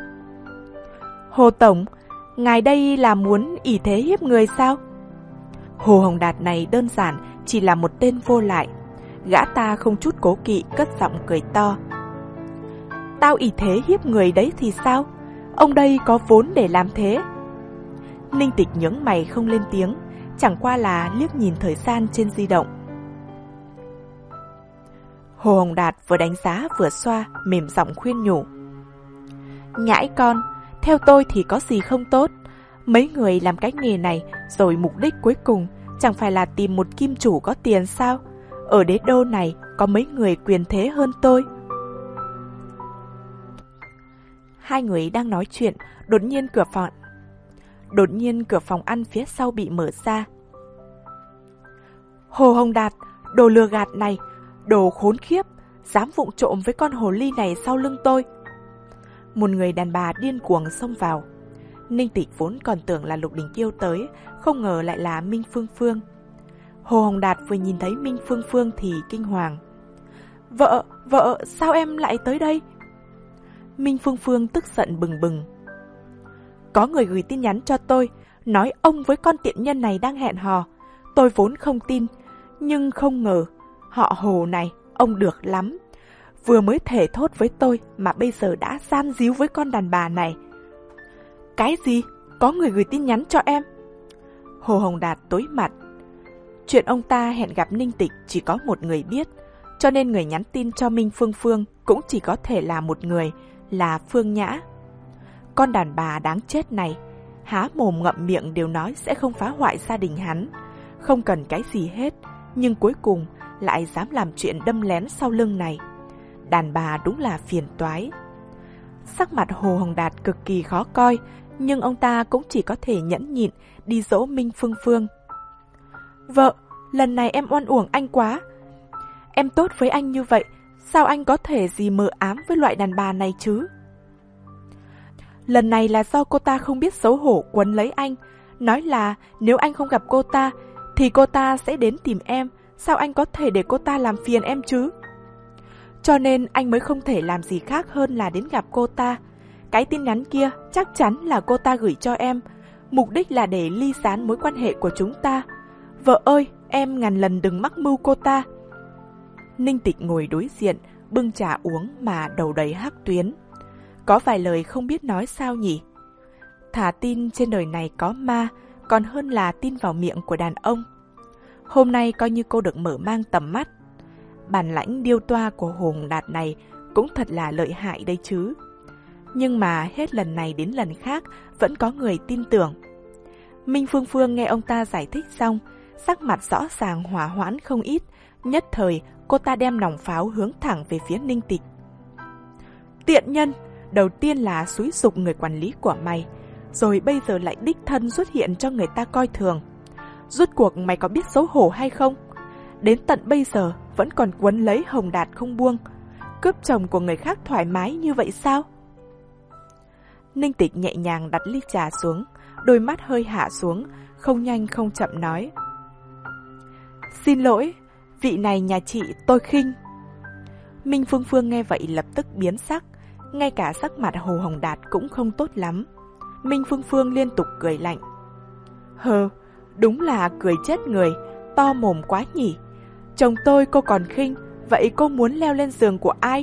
Hồ Tổng, ngài đây là muốn ỷ thế hiếp người sao? Hồ Hồng Đạt này đơn giản chỉ là một tên vô lại. Gã ta không chút cố kỵ cất giọng cười to. Tao ỷ thế hiếp người đấy thì sao? Ông đây có vốn để làm thế. Ninh Tịch nhướng mày không lên tiếng, chẳng qua là liếc nhìn thời gian trên di động. Hồ Hồng Đạt vừa đánh giá vừa xoa, mềm giọng khuyên nhủ. Nhãi con, theo tôi thì có gì không tốt. Mấy người làm cái nghề này rồi mục đích cuối cùng chẳng phải là tìm một kim chủ có tiền sao? Ở đế đô này có mấy người quyền thế hơn tôi. Hai người đang nói chuyện, đột nhiên cửa phòng Đột nhiên cửa phòng ăn phía sau bị mở ra. Hồ Hồng Đạt, đồ lừa gạt này, đồ khốn khiếp, dám vụng trộm với con hồ ly này sau lưng tôi. một người đàn bà điên cuồng xông vào. Ninh Tịch vốn còn tưởng là Lục Đình Kiêu tới, không ngờ lại là Minh Phương Phương. Hồ Hồng Đạt vừa nhìn thấy Minh Phương Phương thì kinh hoàng. Vợ, vợ, sao em lại tới đây? Minh Phương Phương tức giận bừng bừng. Có người gửi tin nhắn cho tôi, nói ông với con tiện nhân này đang hẹn hò. Tôi vốn không tin, nhưng không ngờ, họ Hồ này, ông được lắm. Vừa mới thề thốt với tôi mà bây giờ đã gian díu với con đàn bà này. Cái gì? Có người gửi tin nhắn cho em? Hồ Hồng Đạt tối mặt. Chuyện ông ta hẹn gặp Ninh Tịch chỉ có một người biết, cho nên người nhắn tin cho Minh Phương Phương cũng chỉ có thể là một người, là Phương Nhã. Con đàn bà đáng chết này, há mồm ngậm miệng đều nói sẽ không phá hoại gia đình hắn, không cần cái gì hết, nhưng cuối cùng lại dám làm chuyện đâm lén sau lưng này. Đàn bà đúng là phiền toái. Sắc mặt Hồ Hồng Đạt cực kỳ khó coi, nhưng ông ta cũng chỉ có thể nhẫn nhịn đi dỗ Minh Phương Phương. Vợ, lần này em oan uổng anh quá. Em tốt với anh như vậy, sao anh có thể gì mờ ám với loại đàn bà này chứ? Lần này là do cô ta không biết xấu hổ quấn lấy anh, nói là nếu anh không gặp cô ta thì cô ta sẽ đến tìm em, sao anh có thể để cô ta làm phiền em chứ? Cho nên anh mới không thể làm gì khác hơn là đến gặp cô ta. Cái tin nhắn kia chắc chắn là cô ta gửi cho em, mục đích là để ly gián mối quan hệ của chúng ta. Vợ ơi, em ngàn lần đừng mắc mưu cô ta. Ninh Tịch ngồi đối diện, bưng trà uống mà đầu đầy hắc tuyến. Có vài lời không biết nói sao nhỉ. Thà tin trên đời này có ma, còn hơn là tin vào miệng của đàn ông. Hôm nay coi như cô được mở mang tầm mắt. Bản lãnh điêu toa của Hồ Hồng Đạt này cũng thật là lợi hại đây chứ. Nhưng mà hết lần này đến lần khác vẫn có người tin tưởng. Minh Phương Phương nghe ông ta giải thích xong, sắc mặt rõ ràng hòa hoãn không ít. Nhất thời cô ta đem nòng pháo hướng thẳng về phía Ninh Tịch. Tiện nhân, đầu tiên là xúi giục người quản lý của mày, rồi bây giờ lại đích thân xuất hiện cho người ta coi thường. Rốt cuộc mày có biết xấu hổ hay không? Đến tận bây giờ vẫn còn quấn lấy Hồng Đạt không buông. Cướp chồng của người khác thoải mái như vậy sao? Ninh Tịch nhẹ nhàng đặt ly trà xuống, đôi mắt hơi hạ xuống, không nhanh không chậm nói. Xin lỗi, vị này nhà chị tôi khinh. Minh Phương Phương nghe vậy lập tức biến sắc, ngay cả sắc mặt Hồ Hồng Đạt cũng không tốt lắm. Minh Phương Phương liên tục cười lạnh. Hờ, đúng là cười chết người, to mồm quá nhỉ. Chồng tôi cô còn khinh, vậy cô muốn leo lên giường của ai?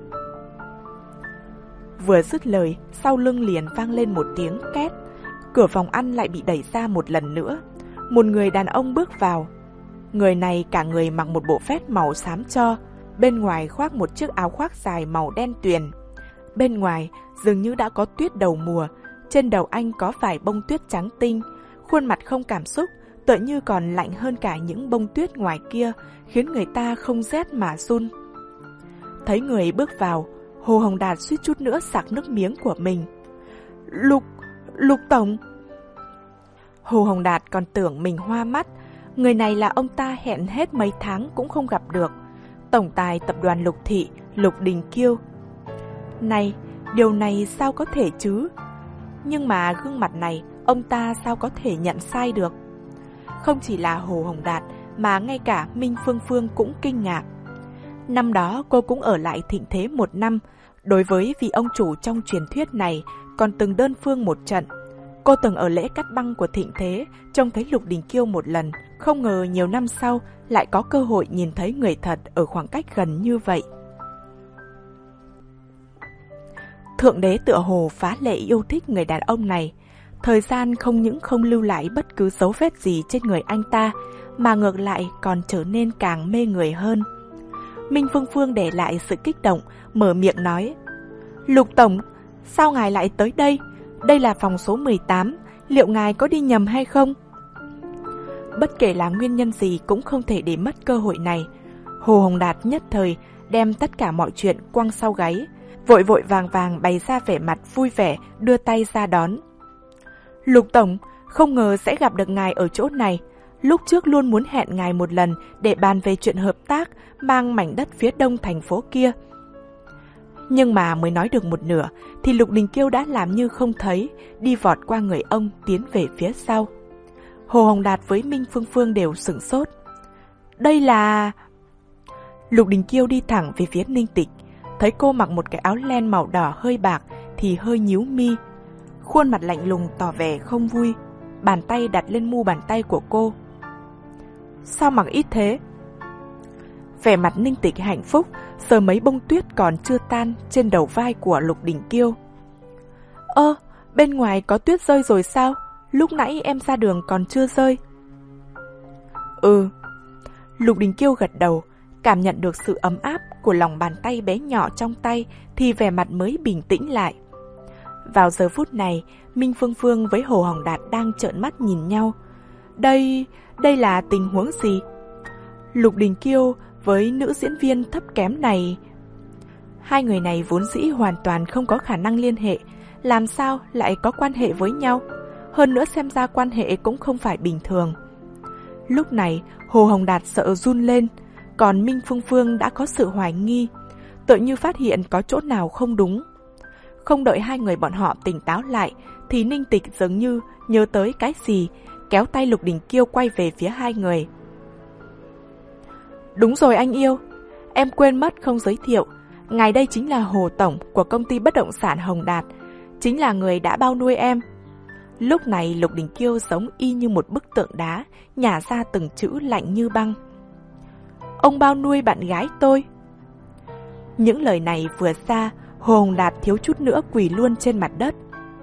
Vừa dứt lời, sau lưng liền vang lên một tiếng két. Cửa phòng ăn lại bị đẩy ra một lần nữa. Một người đàn ông bước vào. Người này cả người mặc một bộ vest màu xám cho, bên ngoài khoác một chiếc áo khoác dài màu đen tuyền. Bên ngoài dường như đã có tuyết đầu mùa, trên đầu anh có vài bông tuyết trắng tinh, khuôn mặt không cảm xúc, tựa như còn lạnh hơn cả những bông tuyết ngoài kia, khiến người ta không rét mà run. Thấy người bước vào, Hồ Hồng Đạt suýt chút nữa sặc nước miếng của mình. Lục, Lục Tổng. Hồ Hồng Đạt còn tưởng mình hoa mắt, người này là ông ta hẹn hết mấy tháng cũng không gặp được. Tổng tài tập đoàn Lục Thị, Lục Đình Kiêu. Này, điều này sao có thể chứ? Nhưng mà gương mặt này, ông ta sao có thể nhận sai được? Không chỉ là Hồ Hồng Đạt, mà ngay cả Minh Phương Phương cũng kinh ngạc. Năm đó cô cũng ở lại Thịnh Thế một năm, đối với vị ông chủ trong truyền thuyết này còn từng đơn phương một trận. Cô từng ở lễ cắt băng của Thịnh Thế, trông thấy Lục Đình Kiêu một lần, không ngờ nhiều năm sau lại có cơ hội nhìn thấy người thật ở khoảng cách gần như vậy. Thượng đế tựa hồ phá lệ yêu thích người đàn ông này. Thời gian không những không lưu lại bất cứ dấu vết gì trên người anh ta, mà ngược lại còn trở nên càng mê người hơn. Minh Phương Phương để lại sự kích động, mở miệng nói. Lục Tổng, sao ngài lại tới đây? Đây là phòng số mười tám, liệu ngài có đi nhầm hay không? Bất kể là nguyên nhân gì cũng không thể để mất cơ hội này. Hồ Hồng Đạt nhất thời đem tất cả mọi chuyện quăng sau gáy, vội vội vàng vàng bày ra vẻ mặt vui vẻ, đưa tay ra đón. Lục Tổng, không ngờ sẽ gặp được ngài ở chỗ này. Lúc trước luôn muốn hẹn ngài một lần để bàn về chuyện hợp tác mang mảnh đất phía đông thành phố kia. Nhưng mà mới nói được một nửa thì Lục Đình Kiêu đã làm như không thấy, đi vọt qua người ông tiến về phía sau. Hồ Hồng Đạt với Minh Phương Phương đều sửng sốt. Đây là... Lục Đình Kiêu đi thẳng về phía Ninh Tịch, thấy cô mặc một cái áo len màu đỏ hơi bạc thì hơi nhíu mi, khuôn mặt lạnh lùng tỏ vẻ không vui, bàn tay đặt lên mu bàn tay của cô. Sao mặc ít thế? Vẻ mặt Ninh Tịch hạnh phúc, sờ mấy bông tuyết còn chưa tan trên đầu vai của Lục Đình Kiêu. Ơ, bên ngoài có tuyết rơi rồi sao? Lúc nãy em ra đường còn chưa rơi. Ừ. Lục Đình Kiêu gật đầu, cảm nhận được sự ấm áp của lòng bàn tay bé nhỏ trong tay thì vẻ mặt mới bình tĩnh lại. Vào giờ phút này, Minh Phương Phương với Hồ Hồng Đạt đang trợn mắt nhìn nhau. Đây, đây là tình huống gì? Lục Đình Kiêu với nữ diễn viên thấp kém này, hai người này vốn dĩ hoàn toàn không có khả năng liên hệ, làm sao lại có quan hệ với nhau? Hơn nữa xem ra quan hệ cũng không phải bình thường. Lúc này Hồ Hồng Đạt sợ run lên, còn Minh Phương Phương đã có sự hoài nghi, tựa như phát hiện có chỗ nào không đúng. Không đợi hai người bọn họ tỉnh táo lại thì Ninh Tịch dường như nhớ tới cái gì, kéo tay Lục Đình Kiêu quay về phía hai người. Đúng rồi anh yêu, em quên mất không giới thiệu, ngài đây chính là Hồ Tổng của công ty bất động sản Hồng Đạt, chính là người đã bao nuôi em. Lúc này Lục Đình Kiêu giống y như một bức tượng đá, nhả ra từng chữ lạnh như băng. Ông bao nuôi bạn gái tôi. Những lời này vừa ra, Hồ Hồng Đạt thiếu chút nữa quỳ luôn trên mặt đất.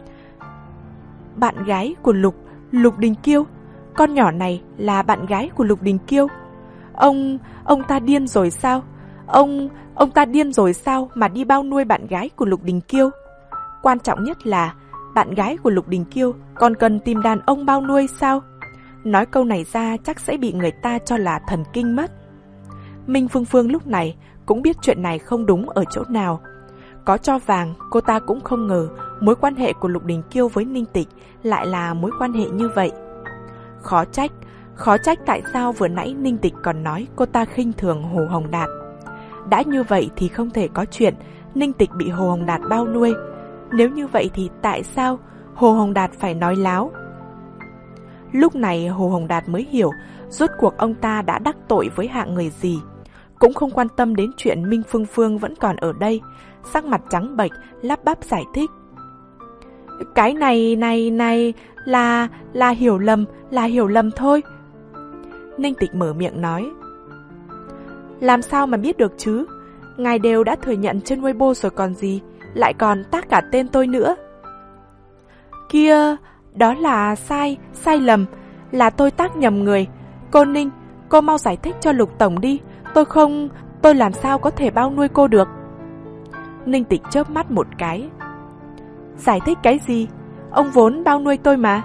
Bạn gái của Lục, Lục Đình Kiêu, con nhỏ này là bạn gái của Lục Đình Kiêu. Ông, ông ta điên rồi sao? Ông, ông ta điên rồi sao mà đi bao nuôi bạn gái của Lục Đình Kiêu? Quan trọng nhất là, bạn gái của Lục Đình Kiêu còn cần tìm đàn ông bao nuôi sao? Nói câu này ra chắc sẽ bị người ta cho là thần kinh mất. Minh Phương Phương lúc này cũng biết chuyện này không đúng ở chỗ nào. Có cho vàng, cô ta cũng không ngờ mối quan hệ của Lục Đình Kiêu với Ninh Tịch lại là mối quan hệ như vậy. Khó trách, khó trách tại sao vừa nãy Ninh Tịch còn nói cô ta khinh thường Hồ Hồng Đạt. Đã như vậy thì không thể có chuyện Ninh Tịch bị Hồ Hồng Đạt bao nuôi. Nếu như vậy thì tại sao Hồ Hồng Đạt phải nói láo? Lúc này Hồ Hồng Đạt mới hiểu rốt cuộc ông ta đã đắc tội với hạng người gì. Cũng không quan tâm đến chuyện Minh Phương Phương vẫn còn ở đây, sắc mặt trắng bệch, lắp bắp giải thích. Cái này, này, này, là, là hiểu lầm, là hiểu lầm thôi. Ninh Tịch mở miệng nói. Làm sao mà biết được chứ? Ngài đều đã thừa nhận trên Weibo rồi còn gì, lại còn tác cả tên tôi nữa. Kia, đó là sai, sai lầm, là tôi tác nhầm người. Cô Ninh, cô mau giải thích cho Lục Tổng đi, tôi không, tôi làm sao có thể bao nuôi cô được. Ninh Tịch chớp mắt một cái. Giải thích cái gì? Ông vốn bao nuôi tôi mà.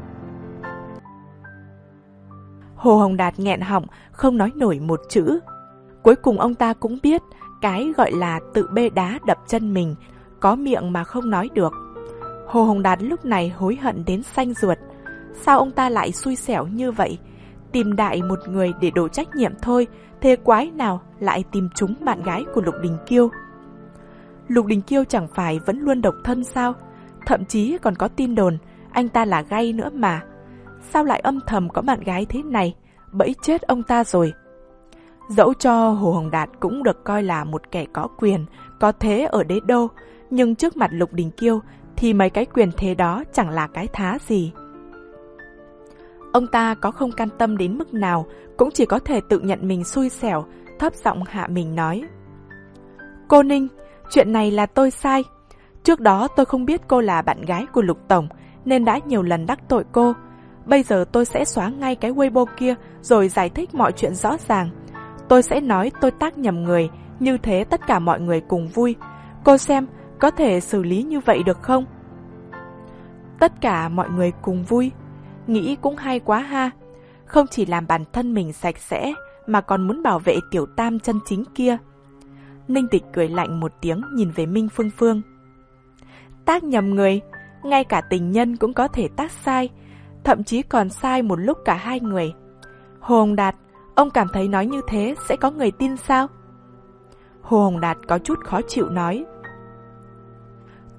Hồ Hồng Đạt nghẹn họng, không nói nổi một chữ. Cuối cùng ông ta cũng biết cái gọi là tự bê đá đập chân mình, có miệng mà không nói được. Hồ Hồng Đạt lúc này hối hận đến xanh ruột. Sao ông ta lại xui xẻo như vậy? Tìm đại một người để đổ trách nhiệm thôi, thế quái nào lại tìm trúng bạn gái của Lục Đình Kiêu? Lục Đình Kiêu chẳng phải vẫn luôn độc thân sao? Thậm chí còn có tin đồn anh ta là gay nữa mà. Sao lại âm thầm có bạn gái thế này? Bẫy chết ông ta rồi. Dẫu cho Hồ Hồng Đạt cũng được coi là một kẻ có quyền, có thế ở đế đô, nhưng trước mặt Lục Đình Kiêu thì mấy cái quyền thế đó chẳng là cái thá gì. Ông ta có không can tâm đến mức nào cũng chỉ có thể tự nhận mình xui xẻo, thấp giọng hạ mình nói. Cô Ninh, chuyện này là tôi sai. Trước đó tôi không biết cô là bạn gái của Lục Tổng nên đã nhiều lần đắc tội cô. Bây giờ tôi sẽ xóa ngay cái Weibo kia rồi giải thích mọi chuyện rõ ràng. Tôi sẽ nói tôi tác nhầm người, như thế tất cả mọi người cùng vui. Cô xem có thể xử lý như vậy được không? Tất cả mọi người cùng vui. Nghĩ cũng hay quá ha. Không chỉ làm bản thân mình sạch sẽ mà còn muốn bảo vệ tiểu tam chân chính kia. Ninh Tịch cười lạnh một tiếng nhìn về Minh Phương Phương. Tác nhầm người, ngay cả tình nhân cũng có thể tác sai, thậm chí còn sai một lúc cả hai người. Hồ Hồng Đạt, ông cảm thấy nói như thế sẽ có người tin sao? Hồ Hồng Đạt có chút khó chịu nói.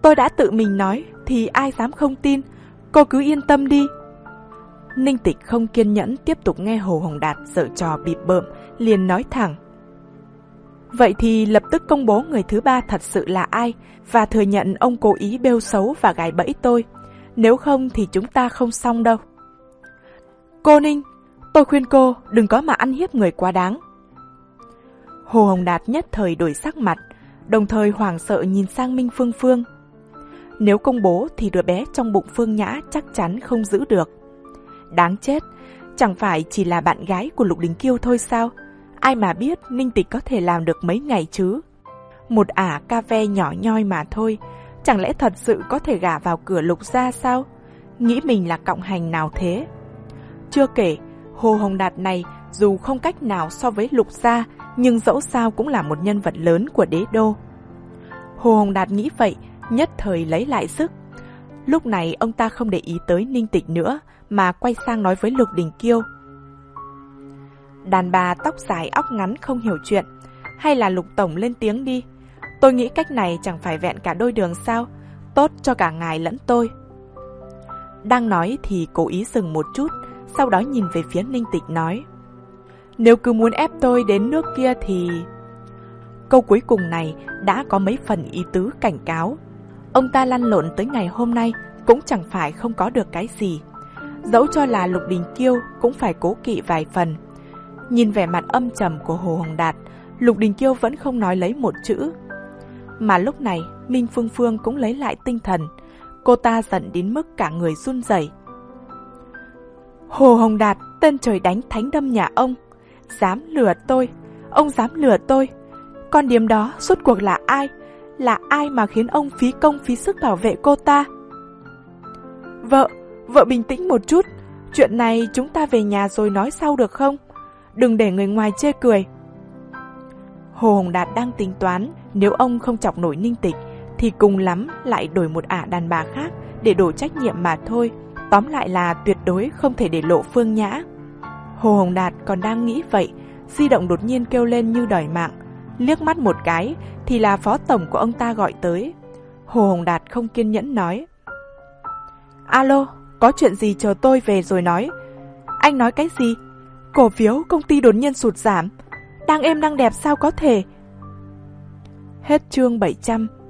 Tôi đã tự mình nói thì ai dám không tin, cô cứ yên tâm đi. Ninh Tịch không kiên nhẫn tiếp tục nghe Hồ Hồng Đạt giở trò bịp bợm, liền nói thẳng. Vậy thì lập tức công bố người thứ ba thật sự là ai, và thừa nhận ông cố ý bêu xấu và gài bẫy tôi. Nếu không thì chúng ta không xong đâu. Cô Ninh, tôi khuyên cô đừng có mà ăn hiếp người quá đáng. Hồ Hồng Đạt nhất thời đổi sắc mặt, đồng thời hoảng sợ nhìn sang Minh Phương Phương. Nếu công bố thì đứa bé trong bụng Phương Nhã chắc chắn không giữ được. Đáng chết, chẳng phải chỉ là bạn gái của Lục Đình Kiêu thôi sao? Ai mà biết Ninh Tịch có thể làm được mấy ngày chứ? Một ả ca ve nhỏ nhoi mà thôi, chẳng lẽ thật sự có thể gả vào cửa Lục gia sao? Nghĩ mình là cọng hành nào thế? Chưa kể, Hồ Hồng Đạt này dù không cách nào so với Lục gia, nhưng dẫu sao cũng là một nhân vật lớn của đế đô. Hồ Hồng Đạt nghĩ vậy, nhất thời lấy lại sức. Lúc này ông ta không để ý tới Ninh Tịch nữa, mà quay sang nói với Lục Đình Kiêu. Đàn bà tóc dài óc ngắn không hiểu chuyện, hay là Lục tổng lên tiếng đi. Tôi nghĩ cách này chẳng phải vẹn cả đôi đường sao, tốt cho cả ngài lẫn tôi. Đang nói thì cố ý dừng một chút, sau đó nhìn về phía Ninh Tịch nói. Nếu cứ muốn ép tôi đến nước kia thì... Câu cuối cùng này đã có mấy phần ý tứ cảnh cáo. Ông ta lăn lộn tới ngày hôm nay cũng chẳng phải không có được cái gì. Dẫu cho là Lục Đình Kiêu cũng phải cố kỵ vài phần. Nhìn vẻ mặt âm trầm của Hồ Hồng Đạt, Lục Đình Kiêu vẫn không nói lấy một chữ. Mà lúc này Minh Phương Phương cũng lấy lại tinh thần. Cô ta giận đến mức cả người run rẩy. Hồ Hồng Đạt, tên trời đánh thánh đâm nhà ông, dám lừa tôi, ông dám lừa tôi. Con điếm đó suốt cuộc là ai? Là ai mà khiến ông phí công phí sức bảo vệ cô ta? Vợ, vợ bình tĩnh một chút. Chuyện này chúng ta về nhà rồi nói sau được không? Đừng để người ngoài chê cười. Hồ Hồng Đạt đang tính toán, nếu ông không chọc nổi Ninh Tịch thì cùng lắm lại đổi một ả đàn bà khác để đổ trách nhiệm mà thôi. Tóm lại là tuyệt đối không thể để lộ Phương Nhã. Hồ Hồng Đạt còn đang nghĩ vậy, di động đột nhiên kêu lên như đòi mạng. Liếc mắt một cái thì là phó tổng của ông ta gọi tới. Hồ Hồng Đạt không kiên nhẫn nói. Alo, có chuyện gì chờ tôi về rồi nói. Anh nói cái gì? Cổ phiếu công ty đột nhiên sụt giảm. Đang êm đang đẹp sao có thể? Hết chương bảy trăm.